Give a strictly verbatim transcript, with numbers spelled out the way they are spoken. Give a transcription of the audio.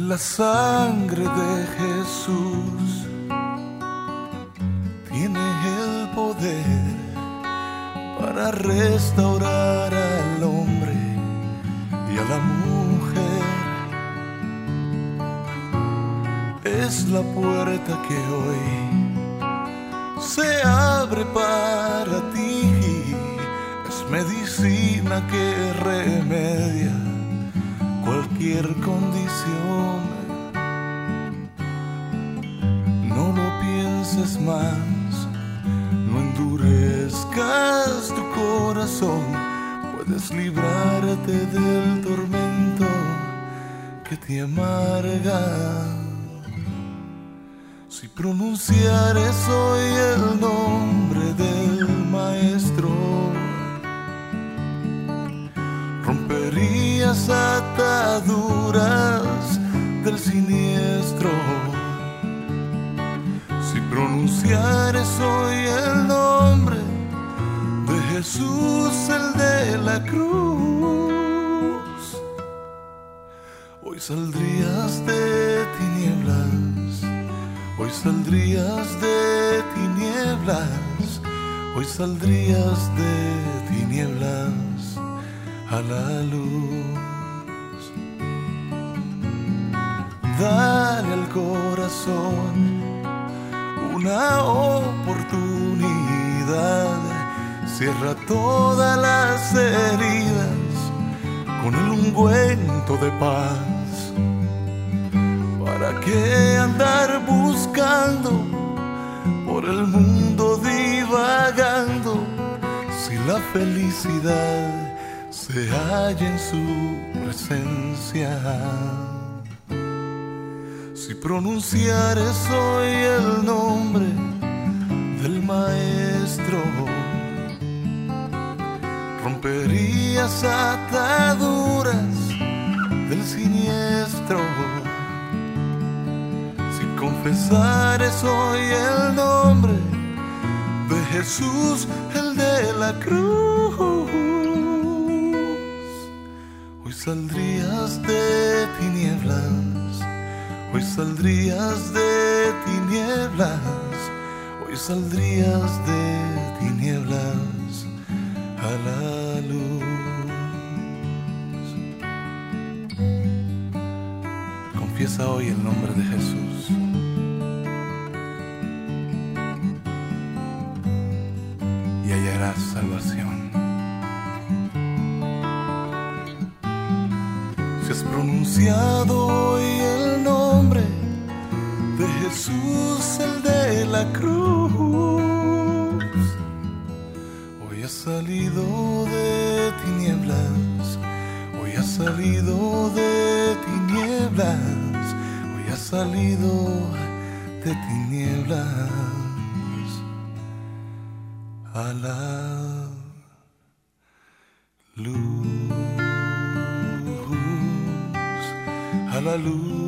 La sangre de Jesús tiene el poder para restaurar al hombre y a la mujer. Es la puerta que hoy se abre para ti. Es medicina que remedia cualquier condición. No lo pienses más, no endurezcas tu corazón. Puedes librarte del tormento que te amarga. Si pronunciares hoy el nombre del Maestro, romperías ataduras del siniestro. Si pronunciares hoy el nombre de Jesús, el de la cruz, hoy saldrías de tinieblas, hoy saldrías de tinieblas, hoy saldrías de tinieblas a la luz. Dale al corazón una oportunidad, cierra todas las heridas con el ungüento de paz. ¿Para qué andar buscando por el mundo divagando si la felicidad se halla en su presencia? Si pronunciares hoy el nombre del Maestro, romperías ataduras del siniestro. Si confesares hoy el nombre de Jesús, el de la cruz, hoy saldrías de tinieblas, hoy saldrías de tinieblas, hoy saldrías de tinieblas a la luz. Confiesa hoy el nombre de Jesús. Y hallarás salvación. Si has pronunciado hoy el nombre de Jesús, el de la cruz, hoy has salido de tinieblas, hoy has salido de tinieblas, hoy has salido de tinieblas a la luz, a la luz.